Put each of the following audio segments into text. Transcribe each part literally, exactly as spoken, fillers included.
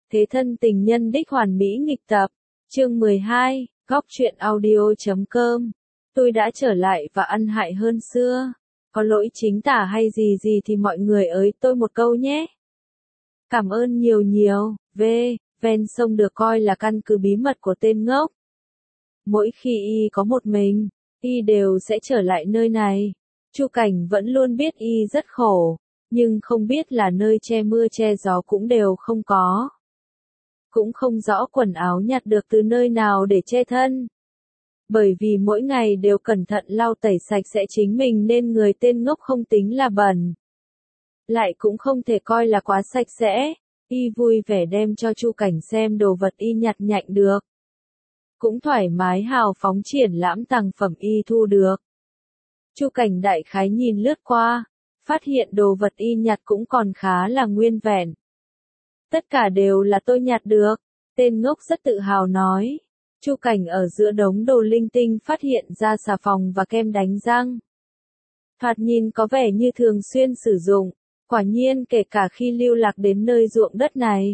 Thế thân tình nhân đích hoàn mỹ nghịch tập. Chương mười hai, góc truyện audio.com. Tôi đã trở lại và ăn hại hơn xưa. Có lỗi chính tả hay gì gì thì mọi người ới tôi một câu nhé. Cảm ơn nhiều nhiều. V. Ven sông được coi là căn cứ bí mật của tên ngốc. Mỗi khi y có một mình, y đều sẽ trở lại nơi này. Chu Cảnh vẫn luôn biết y rất khổ, nhưng không biết là nơi che mưa che gió cũng đều không có. Cũng không rõ quần áo nhặt được từ nơi nào để che thân. Bởi vì mỗi ngày đều cẩn thận lau tẩy sạch sẽ chính mình nên người tên ngốc không tính là bẩn. Lại cũng không thể coi là quá sạch sẽ, y vui vẻ đem cho Chu Cảnh xem đồ vật y nhặt nhạnh được. Cũng thoải mái hào phóng triển lãm tàng phẩm y thu được. Chu Cảnh đại khái nhìn lướt qua, phát hiện đồ vật y nhặt cũng còn khá là nguyên vẹn. Tất cả đều là tôi nhặt được, tên ngốc rất tự hào nói. Chu Cảnh ở giữa đống đồ linh tinh phát hiện ra xà phòng và kem đánh răng. Thoạt nhìn có vẻ như thường xuyên sử dụng, quả nhiên kể cả khi lưu lạc đến nơi ruộng đất này.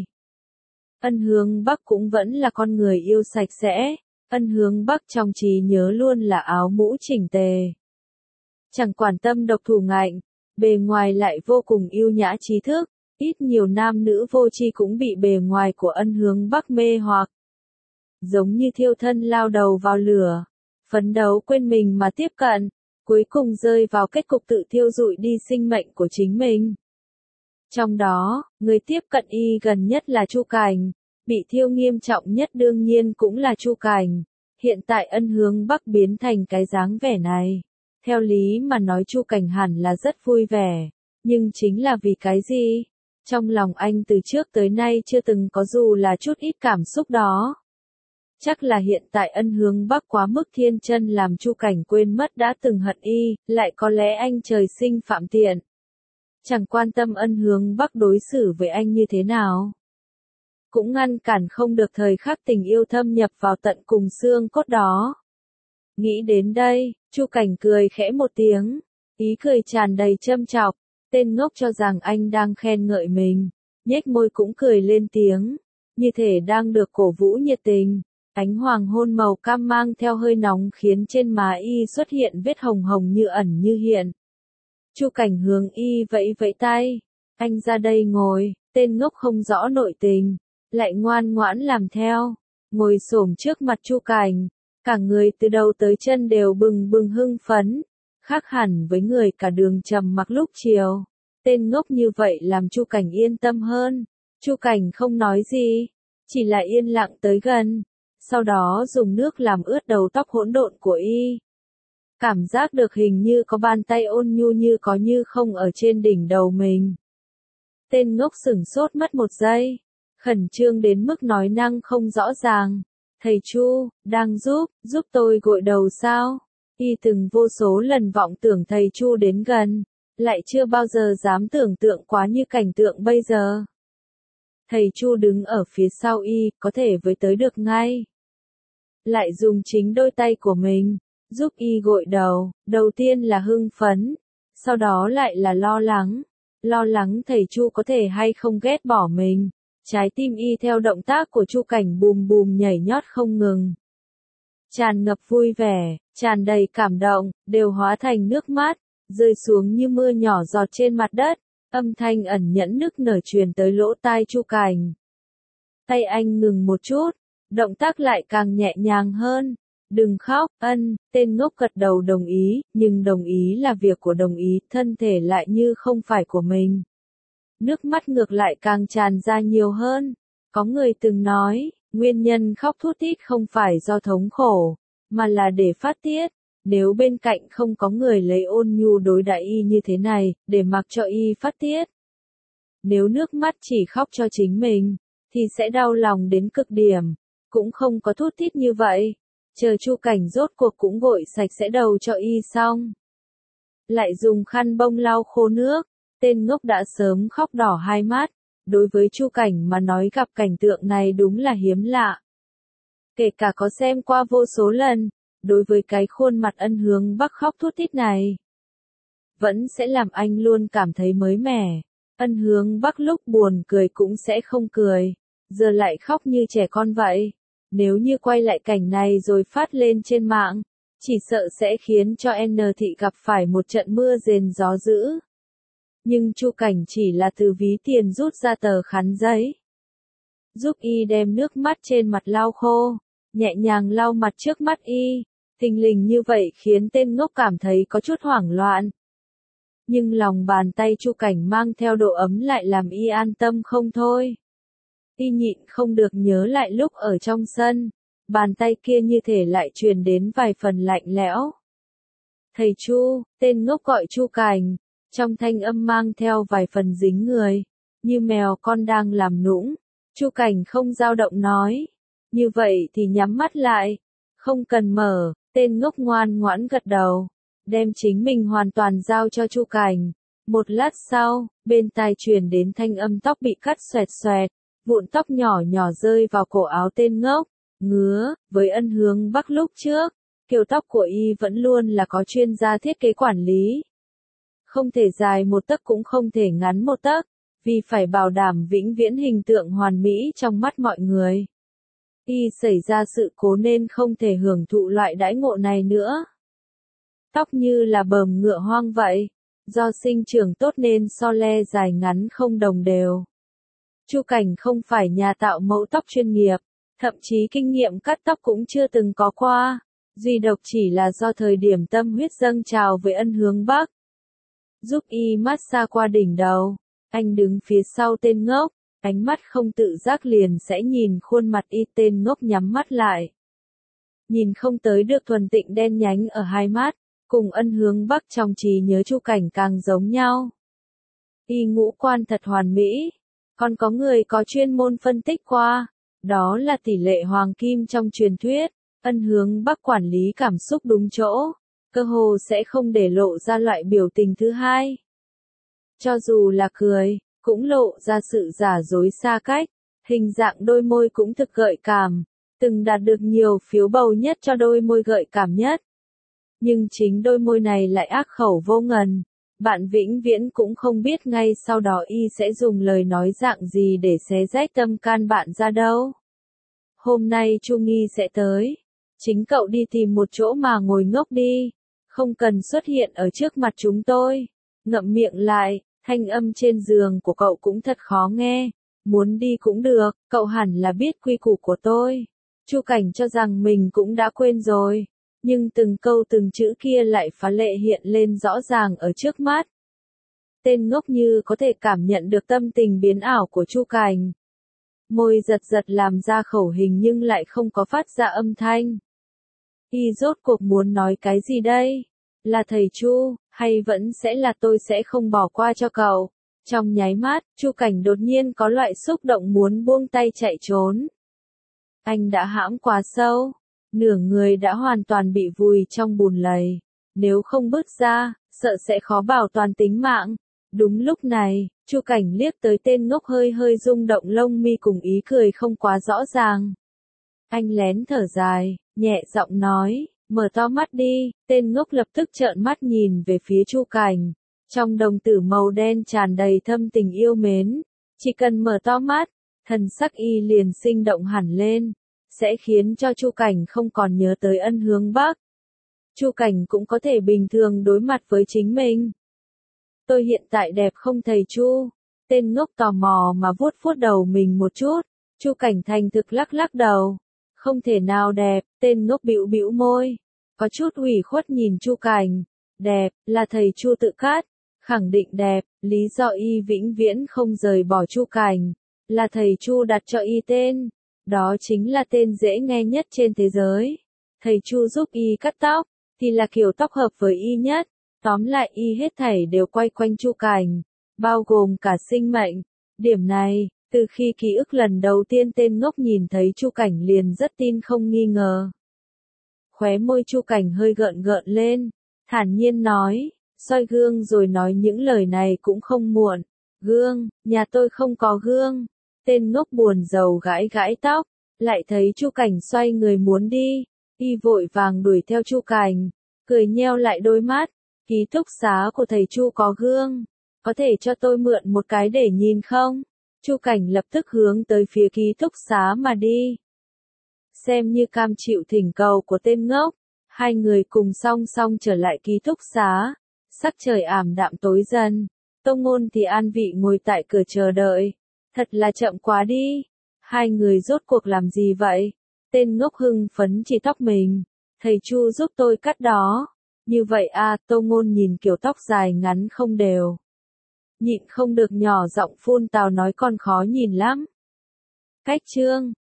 Ân Hướng Bắc cũng vẫn là con người yêu sạch sẽ, Ân Hướng Bắc trong trí nhớ luôn là áo mũ chỉnh tề. Chẳng quản tâm độc thủ ngạnh, bề ngoài lại vô cùng yêu nhã trí thức, ít nhiều nam nữ vô tri cũng bị bề ngoài của Ân Hướng Bắc mê hoặc. Giống như thiêu thân lao đầu vào lửa, phấn đấu quên mình mà tiếp cận, cuối cùng rơi vào kết cục tự thiêu rụi đi sinh mệnh của chính mình. Trong đó, người tiếp cận y gần nhất là Chu Cảnh, bị thiêu nghiêm trọng nhất đương nhiên cũng là Chu Cảnh. Hiện tại Ân Hướng Bắc biến thành cái dáng vẻ này. Theo lý mà nói Chu Cảnh hẳn là rất vui vẻ, nhưng chính là vì cái gì? Trong lòng anh từ trước tới nay chưa từng có dù là chút ít cảm xúc đó. Chắc là hiện tại Ân Hướng Bắc quá mức thiên chân làm Chu Cảnh quên mất đã từng hận y, lại có lẽ anh trời sinh phạm tiện. Chẳng quan tâm Ân Hướng Bắc đối xử với anh như thế nào. Cũng ngăn cản không được thời khắc tình yêu thâm nhập vào tận cùng xương cốt đó. Nghĩ đến đây, Chu Cảnh cười khẽ một tiếng, ý cười tràn đầy châm chọc, tên ngốc cho rằng anh đang khen ngợi mình, nhếch môi cũng cười lên tiếng, như thể đang được cổ vũ nhiệt tình. Ánh hoàng hôn màu cam mang theo hơi nóng khiến trên má y xuất hiện vết hồng hồng như ẩn như hiện. Chu Cảnh hướng y vẫy vẫy tay, anh ra đây ngồi, tên ngốc không rõ nội tình, lại ngoan ngoãn làm theo, ngồi xổm trước mặt Chu Cảnh, cả người từ đầu tới chân đều bừng bừng hưng phấn, khác hẳn với người cả đường trầm mặc lúc chiều. Tên ngốc như vậy làm Chu Cảnh yên tâm hơn. Chu Cảnh không nói gì, chỉ là yên lặng tới gần, sau đó dùng nước làm ướt đầu tóc hỗn độn của y. Cảm giác được hình như có bàn tay ôn nhu như có như không ở trên đỉnh đầu mình. Tên ngốc sửng sốt mất một giây, khẩn trương đến mức nói năng không rõ ràng. Thầy Chu, đang giúp, giúp tôi gội đầu sao? Y từng vô số lần vọng tưởng thầy Chu đến gần, lại chưa bao giờ dám tưởng tượng quá như cảnh tượng bây giờ. Thầy Chu đứng ở phía sau y, có thể với tới được ngay. Lại dùng chính đôi tay của mình, giúp y gội đầu, đầu tiên là hưng phấn, sau đó lại là lo lắng, lo lắng thầy Chu có thể hay không ghét bỏ mình. Trái tim y theo động tác của Chu Cảnh bùm bùm nhảy nhót không ngừng. Tràn ngập vui vẻ, tràn đầy cảm động, đều hóa thành nước mắt, rơi xuống như mưa nhỏ giọt trên mặt đất, âm thanh ẩn nhẫn nức nở truyền tới lỗ tai Chu Cảnh. Tay anh ngừng một chút, động tác lại càng nhẹ nhàng hơn. Đừng khóc, Ân, tên ngốc gật đầu đồng ý, nhưng đồng ý là việc của đồng ý, thân thể lại như không phải của mình. Nước mắt ngược lại càng tràn ra nhiều hơn. Có người từng nói, nguyên nhân khóc thút thít không phải do thống khổ, mà là để phát tiết. Nếu bên cạnh không có người lấy ôn nhu đối đãi y như thế này, để mặc cho y phát tiết. Nếu nước mắt chỉ khóc cho chính mình, thì sẽ đau lòng đến cực điểm. Cũng không có thút thít như vậy. Chờ Chu Cảnh rốt cuộc cũng gội sạch sẽ đầu cho y xong. Lại dùng khăn bông lau khô nước. Tên ngốc đã sớm khóc đỏ hai mắt, đối với Chu Cảnh mà nói gặp cảnh tượng này đúng là hiếm lạ. Kể cả có xem qua vô số lần, đối với cái khuôn mặt Ân Hướng Bắc khóc thút thít này, vẫn sẽ làm anh luôn cảm thấy mới mẻ. Ân Hướng Bắc lúc buồn cười cũng sẽ không cười, giờ lại khóc như trẻ con vậy. Nếu như quay lại cảnh này rồi phát lên trên mạng, chỉ sợ sẽ khiến cho N Thị gặp phải một trận mưa rền gió dữ. Nhưng Chu Cảnh chỉ là từ ví tiền rút ra tờ khăn giấy, giúp y đem nước mắt trên mặt lau khô, nhẹ nhàng lau mặt trước mắt y. Thình lình như vậy khiến tên ngốc cảm thấy có chút hoảng loạn. Nhưng lòng bàn tay Chu Cảnh mang theo độ ấm lại làm y an tâm không thôi. Y nhịn không được nhớ lại lúc ở trong sân, bàn tay kia như thể lại truyền đến vài phần lạnh lẽo. Thầy Chu, tên ngốc gọi Chu Cảnh, trong thanh âm mang theo vài phần dính người, như mèo con đang làm nũng. Chu Cảnh không dao động nói, như vậy thì nhắm mắt lại, không cần mở. Tên ngốc ngoan ngoãn gật đầu, đem chính mình hoàn toàn giao cho Chu Cảnh. Một lát sau, bên tai truyền đến thanh âm tóc bị cắt xoẹt xoẹt, vụn tóc nhỏ nhỏ rơi vào cổ áo tên ngốc. Ngứa, với Ân Hướng Bắc lúc trước, kiểu tóc của y vẫn luôn là có chuyên gia thiết kế quản lý. Không thể dài một tấc cũng không thể ngắn một tấc, vì phải bảo đảm vĩnh viễn hình tượng hoàn mỹ trong mắt mọi người. Y xảy ra sự cố nên không thể hưởng thụ loại đãi ngộ này nữa. Tóc như là bờm ngựa hoang vậy, do sinh trưởng tốt nên so le dài ngắn không đồng đều. Chu Cảnh không phải nhà tạo mẫu tóc chuyên nghiệp, thậm chí kinh nghiệm cắt tóc cũng chưa từng có qua, duy độc chỉ là do thời điểm tâm huyết dâng trào với Ân Hướng Bắc. Giúp y massage qua đỉnh đầu, anh đứng phía sau tên ngốc. Ánh mắt không tự giác liền sẽ nhìn khuôn mặt y. Tên ngốc nhắm mắt lại. Nhìn không tới được thuần tịnh đen nhánh ở hai mắt, cùng Ân Hướng Bắc trong trí nhớ Chu Cảnh càng giống nhau. Y ngũ quan thật hoàn mỹ, còn có người có chuyên môn phân tích qua, đó là tỷ lệ hoàng kim trong truyền thuyết. Ân Hướng Bắc quản lý cảm xúc đúng chỗ, cơ hồ sẽ không để lộ ra loại biểu tình thứ hai. Cho dù là cười, cũng lộ ra sự giả dối xa cách, hình dạng đôi môi cũng thực gợi cảm, từng đạt được nhiều phiếu bầu nhất cho đôi môi gợi cảm nhất. Nhưng chính đôi môi này lại ác khẩu vô ngần, bạn vĩnh viễn cũng không biết ngay sau đó y sẽ dùng lời nói dạng gì để xé rách tâm can bạn ra đâu. Hôm nay Chu Nghi sẽ tới, chính cậu đi tìm một chỗ mà ngồi ngốc đi, không cần xuất hiện ở trước mặt chúng tôi. Ngậm miệng lại. Thanh âm trên giường của cậu cũng thật khó nghe, muốn đi cũng được, cậu hẳn là biết quy củ của tôi. Chu Cảnh cho rằng mình cũng đã quên rồi, nhưng từng câu từng chữ kia lại phá lệ hiện lên rõ ràng ở trước mắt. Tên ngốc như có thể cảm nhận được tâm tình biến ảo của Chu Cảnh. Môi giật giật làm ra khẩu hình nhưng lại không có phát ra âm thanh. Y rốt cuộc muốn nói cái gì đây? Là thầy Chu, hay vẫn sẽ là tôi sẽ không bỏ qua cho cậu? Trong nháy mắt, Chu Cảnh đột nhiên có loại xúc động muốn buông tay chạy trốn. Anh đã hãm quá sâu, nửa người đã hoàn toàn bị vùi trong bùn lầy. Nếu không bước ra, sợ sẽ khó bảo toàn tính mạng. Đúng lúc này, Chu Cảnh liếc tới tên ngốc hơi hơi rung động lông mi cùng ý cười không quá rõ ràng. Anh lén thở dài, nhẹ giọng nói. Mở to mắt đi. Tên ngốc lập tức trợn mắt nhìn về phía Chu Cảnh. Trong đồng tử màu đen tràn đầy thâm tình yêu mến. Chỉ cần mở to mắt, thần sắc y liền sinh động hẳn lên, sẽ khiến cho Chu Cảnh không còn nhớ tới Ân Hướng Bắc. Chu Cảnh cũng có thể bình thường đối mặt với chính mình. Tôi hiện tại đẹp không thầy Chu? Tên ngốc tò mò mà vuốt vuốt đầu mình một chút. Chu Cảnh thành thực lắc lắc đầu. Không thể nào đẹp. Tên ngốc bĩu bĩu môi, có chút ủy khuất nhìn Chu Cảnh. Đẹp, là thầy Chu tự cắt. Khẳng định đẹp, lý do y vĩnh viễn không rời bỏ Chu Cảnh, là thầy Chu đặt cho y tên. Đó chính là tên dễ nghe nhất trên thế giới. Thầy Chu giúp y cắt tóc, thì là kiểu tóc hợp với y nhất. Tóm lại y hết thảy đều quay quanh Chu Cảnh, bao gồm cả sinh mệnh. Điểm này, từ khi ký ức lần đầu tiên tên ngốc nhìn thấy Chu Cảnh liền rất tin không nghi ngờ. Khóe môi Chu Cảnh hơi gợn gợn lên, thản nhiên nói, soi gương rồi nói những lời này cũng không muộn. Gương, nhà tôi không có gương. Tên ngốc buồn rầu gãi gãi tóc, lại thấy Chu Cảnh xoay người muốn đi, y vội vàng đuổi theo Chu Cảnh, cười nheo lại đôi mắt. Ký túc xá của thầy Chu có gương, có thể cho tôi mượn một cái để nhìn không? Chu Cảnh lập tức hướng tới phía ký túc xá mà đi. Xem như cam chịu thỉnh cầu của tên ngốc, hai người cùng song song trở lại ký túc xá. Sắc trời ảm đạm tối dần, Tô Ngôn thì an vị ngồi tại cửa chờ đợi. Thật là chậm quá đi. Hai người rốt cuộc làm gì vậy? Tên ngốc hưng phấn chỉ tóc mình. Thầy Chu giúp tôi cắt đó. Như vậy à, Tô Ngôn nhìn kiểu tóc dài ngắn không đều. Nhịn không được nhỏ giọng phun tào nói con khó nhìn lắm. Cách chương